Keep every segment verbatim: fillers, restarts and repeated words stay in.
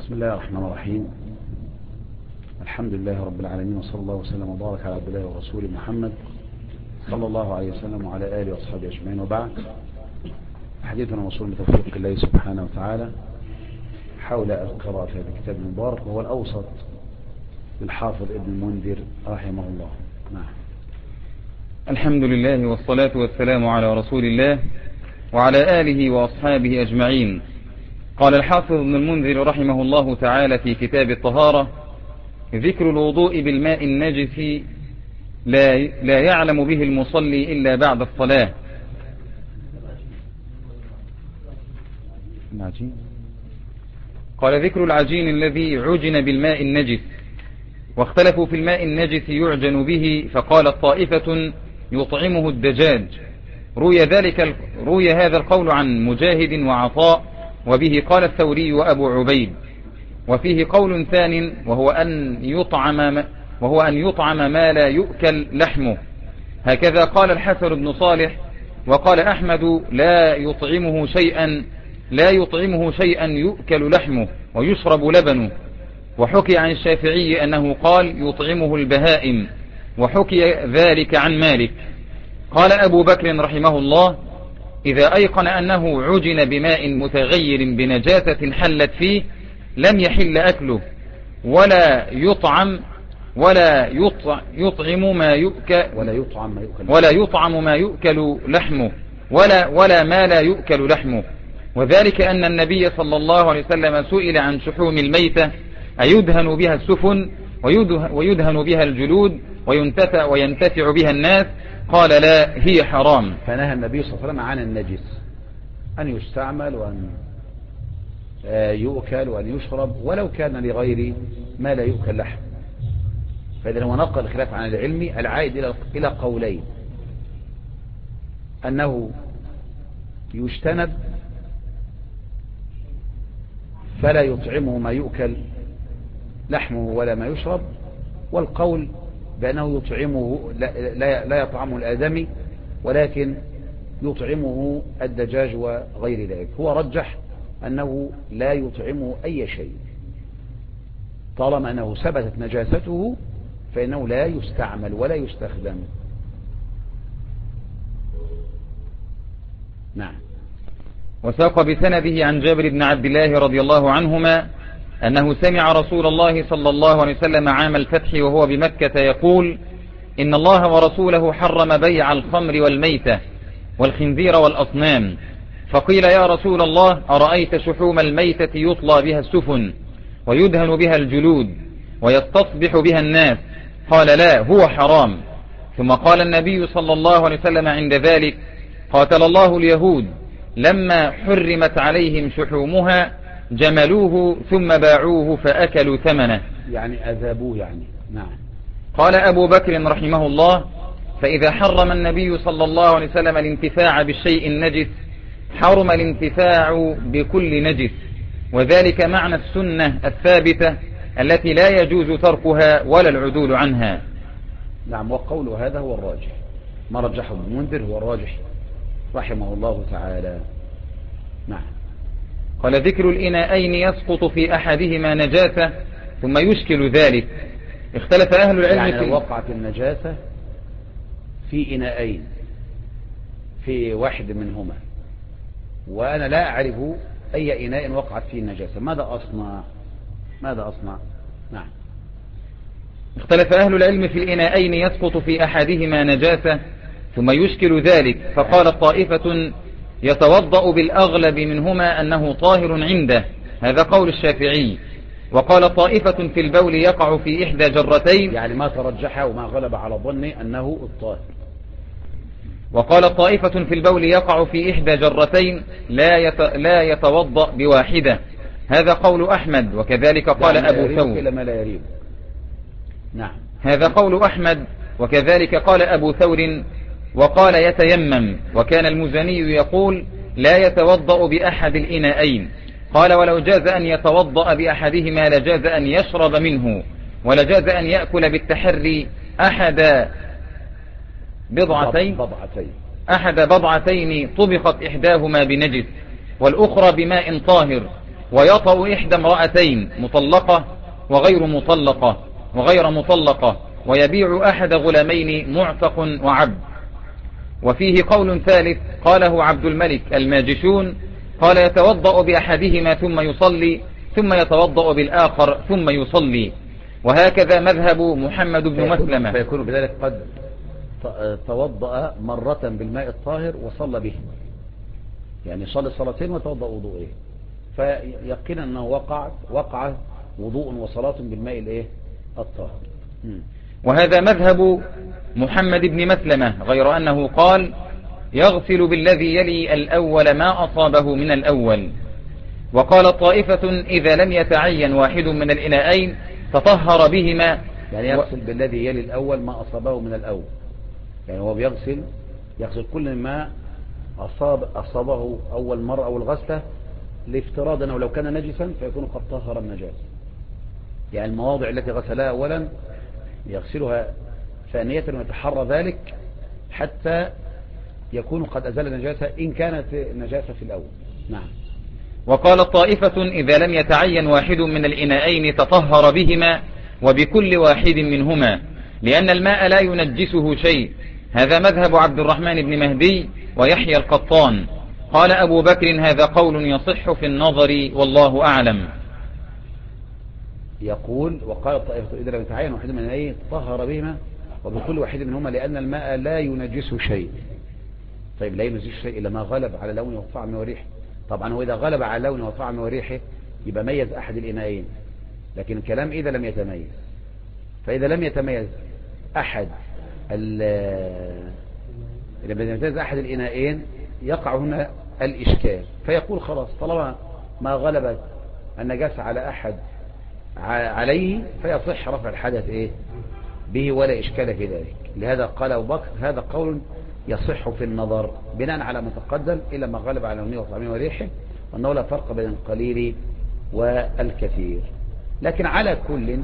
بسم الله الرحمن الرحيم. الحمد لله رب العالمين، وصلى الله وسلم وبارك على عبد الله ورسوله محمد صلى الله عليه وسلم وعلى آله وأصحابه أجمعين، وبعد. حديثنا موصول بتوفيق الله سبحانه وتعالى حول القراءة في هذا الكتاب المبارك، وهو الأوسط للحافظ ابن المنذر رحمه الله. نعم. الحمد لله والصلاة والسلام على رسول الله وعلى آله وأصحابه أجمعين. قال الحافظ ابن المنذر رحمه الله تعالى في كتاب الطهارة: ذكر الوضوء بالماء النجس لا, لا يعلم به المصلي إلا بعد الصلاة. قال: ذكر العجين الذي عجن بالماء النجس. واختلفوا في الماء النجس يعجن به، فقالت طائفة يطعمه الدجاج. روي, ذلك روي هذا القول عن مجاهد وعطاء، وبه قال الثوري وأبو عبيد. وفيه قول ثان، وهو أن يطعم وهو أن يطعم ما لا يؤكل لحمه. هكذا قال الحسن بن صالح. وقال أحمد: لا يطعمه شيئا لا يطعمه شيئا يؤكل لحمه ويشرب لبنه. وحكي عن الشافعي أنه قال: يطعمه البهائم، وحكي ذلك عن مالك. قال أبو بكر رحمه الله: إذا أيقن أنه عجن بماء متغير بنجاسة حلت فيه لم يحل أكله، ولا يطعم ولا يطعم ما يؤكل ولا يطعم ما يؤكل ولا يطعم ما يؤكل لحمه ولا ولا ما لا يؤكل لحمه. وذلك أن النبي صلى الله عليه وسلم سئل عن شحوم الميتة أيدهن بها السفن ويدهن بها الجلود وينتفع وينتفع بها الناس؟ قال: لا، هي حرام. فنهى النبي صلى الله عليه وسلم عن النجس أن يستعمل وأن يؤكل وأن يشرب، ولو كان لغير ما لا يؤكل لحم. فإذا هو نقل الخلاف عن العلم العائد إلى قولين: أنه يجتنب فلا يطعمه ما يؤكل لحمه ولا ما يشرب، والقول بأنه يطعمه لا, لا يطعمه الآدمي ولكن يطعمه الدجاج وغير ذلك. هو رجح أنه لا يطعمه أي شيء طالما أنه ثبتت نجاسته، فإنه لا يستعمل ولا يستخدم. نعم. وساق بسنده عن جابر بن عبد الله رضي الله عنهما أنه سمع رسول الله صلى الله عليه وسلم عام الفتح وهو بمكة يقول: إن الله ورسوله حرم بيع الخمر والميتة والخنزير والأصنام. فقيل: يا رسول الله، أرأيت شحوم الميتة يطلى بها السفن ويدهن بها الجلود ويستصبح بها الناس؟ قال: لا، هو حرام. ثم قال النبي صلى الله عليه وسلم عند ذلك: قاتل الله اليهود، لما حرمت عليهم شحومها جملوه ثم باعوه فأكلوا ثمنه. يعني أذابوه يعني. نعم. قال أبو بكر رحمه الله: فإذا حرم النبي صلى الله عليه وسلم الانتفاع بالشيء النجس حرم الانتفاع بكل نجس، وذلك معنى السنة الثابتة التي لا يجوز تركها ولا العدول عنها. نعم. وقول هذا هو الراجح، ما رجحه ابن المنذر هو الراجح رحمه الله تعالى. نعم. قال: ذكر الإناءين يسقط في أحدهما نجاسة ثم يشكل ذلك. اختلف أهل العلم يعني في لو وقعت النجاسة في إناءين في واحد منهما وأنا لا أعرف أي إناء وقعت فيه النجاسة، ماذا أصنع؟ ماذا أصنع؟ نعم. اختلف أهل العلم في الإناءين يسقط في أحدهما نجاسة ثم يشكل ذلك، فقال طائفة: يتوضأ بالأغلب منهما أنه طاهر عنده، هذا قول الشافعي. وقال طائفة: في البول يقع في إحدى جرتين، يعني ما ترجح وما غلب على ظني أنه الطاهر. وقال طائفة: في البول يقع في إحدى جرتين لا يت... لا يتوضأ بواحدة، هذا قول أحمد. وكذلك قال أبو ثور. إلى ما لا يريد. نعم. هذا قول أحمد، وكذلك قال أبو ثور. وقال: يتيمم. وكان المزني يقول: لا يتوضأ بأحد الإناءين. قال: ولو جاز أن يتوضأ بأحدهما لجاز أن يشرب منه، ولجاز أن يأكل بالتحري أحد بضعتين بضعتين أحد بضعتين طبخت إحداهما بنجس والأخرى بماء طاهر، ويطأ إحدى امرأتين مطلقة وغير مطلقة وغير مطلقة ويبيع أحد غلامين معتق وعبد. وفيه قول ثالث قاله عبد الملك الماجشون قال يتوضأ بأحدهما ثم يصلي ثم يتوضأ بالآخر ثم يصلي. وهكذا مذهب محمد بن مسلمة. فيكون بذلك قد توضأ مرة بالماء الطاهر وصلى به، يعني صلى صلاتين وتوضأ وضوئه، فيقين أنه وقع وقع وضوء وصلاة بالماء الايه الطاهر. وهذا مذهب محمد بن مسلمة، غير أنه قال يغسل بالذي يلي الأول ما أصابه من الأول. وقال طائفة إذا لم يتعين واحد من الإناءين تطهر بهما، يعني يغسل و... بالذي يلي الأول ما أصابه من الأول، يعني هو بيغسل يغسل كل ما أصاب أصابه أول مرة أو الغسلة، لافتراض أنه لو كان نجسا فيكون قد طهر النجاسة، يعني المواضع التي غسلها أولا يغسلها ثانية ويتحرى ذلك حتى يكون قد أزال النجاسة إن كانت النجاسة في الأول. نعم. وقال طائفة إذا لم يتعين واحد من الإناءين تطهر بهما وبكل واحد منهما، لأن الماء لا ينجسه شيء. هذا مذهب عبد الرحمن بن مهدي ويحيى القطان. قال أبو بكر هذا قول يصح في النظر والله أعلم. يقول وقال الطائفة إذا لم يتعين واحد من الإناءين تطهر بهما وبكل واحد منهما لأن الماء لا ينجسه شيء. طيب لا ينجسه شيء إلا ما غلب على لونه وطعمه وريحه. طبعا هو إذا غلب على لونه وطعمه وريحه يبقى ميز أحد الإناءين، لكن الكلام إذا لم يتميز. فإذا لم يتميز أحد إذا لم يتميز أحد الإناءين يقع هنا الإشكال، فيقول خلاص طالما ما غلبت النجاسة على أحد عليه فيصح رفع الحدث إيه به ولا إشكال في ذلك. لهذا قال أبو بكر هذا قول يصح في النظر بناء على ما تقدم إلا ما غلب على لونه وطعمه وريحه، وأنه لا فرق بين القليل والكثير. لكن على كل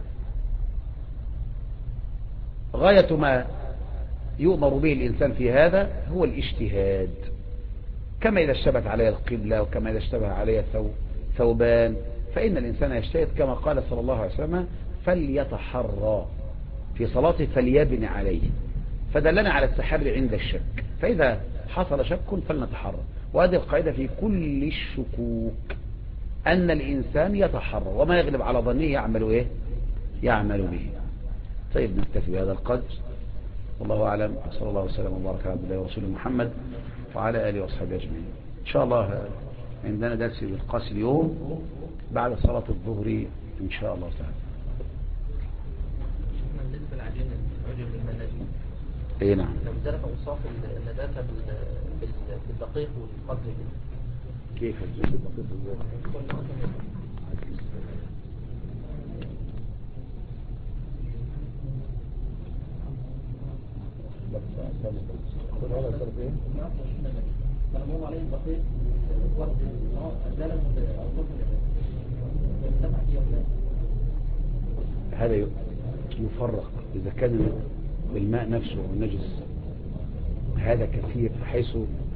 غاية ما يؤمر به الإنسان في هذا هو الاجتهاد، كما إذا اشتبهت عليه القبلة وكما إذا اشتبه عليه ثوبان فإن الإنسان يجتهد كما قال صلى الله عليه وسلم فليتحرى في صلاته فليبني عليه، فدلنا على التحري عند الشك، فإذا حصل شك فلنتحرى. وهذه القاعدة في كل الشكوك أن الإنسان يتحرى وما يغلب على ظنه يعمل إيه يعمل به. طيب نكتفي بهذا القدر، والله أعلم. صلى الله وسلم وبارك على عبد الله ورسوله محمد وعلى آله وصحبه أجمعين. إن شاء الله عندنا درس بالقاس اليوم بعد صلاة الظهر إن شاء الله تعالى. بالنسبة للعجين العجب بالمناديل اي نعم. لو ذلك اوصاف النجاسة بالدقيق والقدر كيف الدقيق ازاي؟ هذا يفرق إذا كان الماء نفسه والنجس هذا كثير بحيث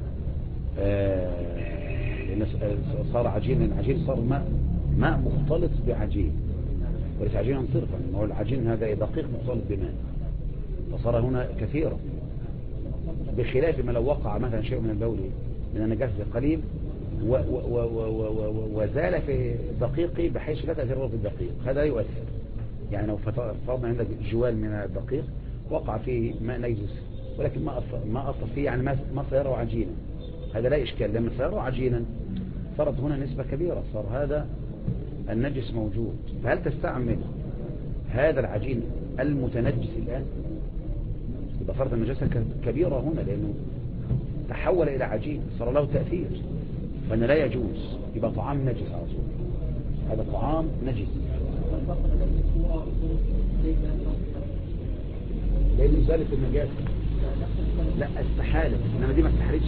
آه صار عجين، العجين صار ماء ماء مختلط بعجين وليس عجينا صرفا، ما هو العجين هذا دقيق مختلط بماء، فصار هنا كثيرا، بخلاف ما لو وقع مثلا شيء من البول من النجاسة قليل و و و و و وزال في دقيقي بحيث لا تأثير في الدقيق، هذا يؤثر. يعني لو فرضنا عندك جوال من الدقيق وقع فيه ماء نجس ولكن ما أثر ما أثر فيه، يعني ما صيره عجينا، هذا لا إشكال. لما صيره عجينا صارت هنا نسبة كبيرة، صار هذا النجس موجود، فهل تستعمل هذا العجين المتنجس الآن؟ يبقى فرض النجاسة كبيرة هنا لأنه تحول إلى عجين صار له تأثير، فإن لا يجوز، يبقى طعام نجس على طول، هذا طعام نجس لأنه زالت النجاسة. لا استحالة، إنما دي ما استحالتش،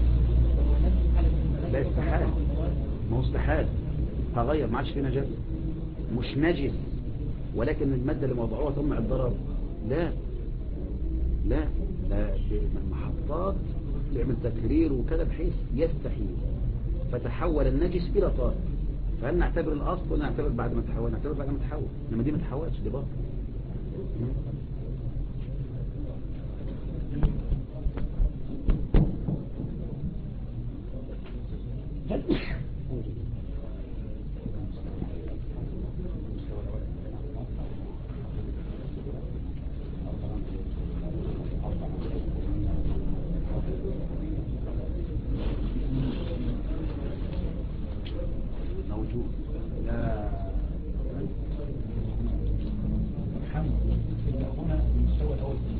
لا استحالة، ما هو استحالة تغير ما عادش فيه نجاسة، مش نجس ولكن المادة اللي موضوعوها تمنع الضرر. لا لا لا المحطات تعمل تكرير وكذا بحيث يستحيل فتحول النجس إلى طاهر، فهل نعتبر الاصل ولا نعتبر بعد ما تحول؟ نعتبر بعد ما تحول، انما دي ما تحولش، دي باطل. موجود. لا الحمد لله هنا المستوى الاول في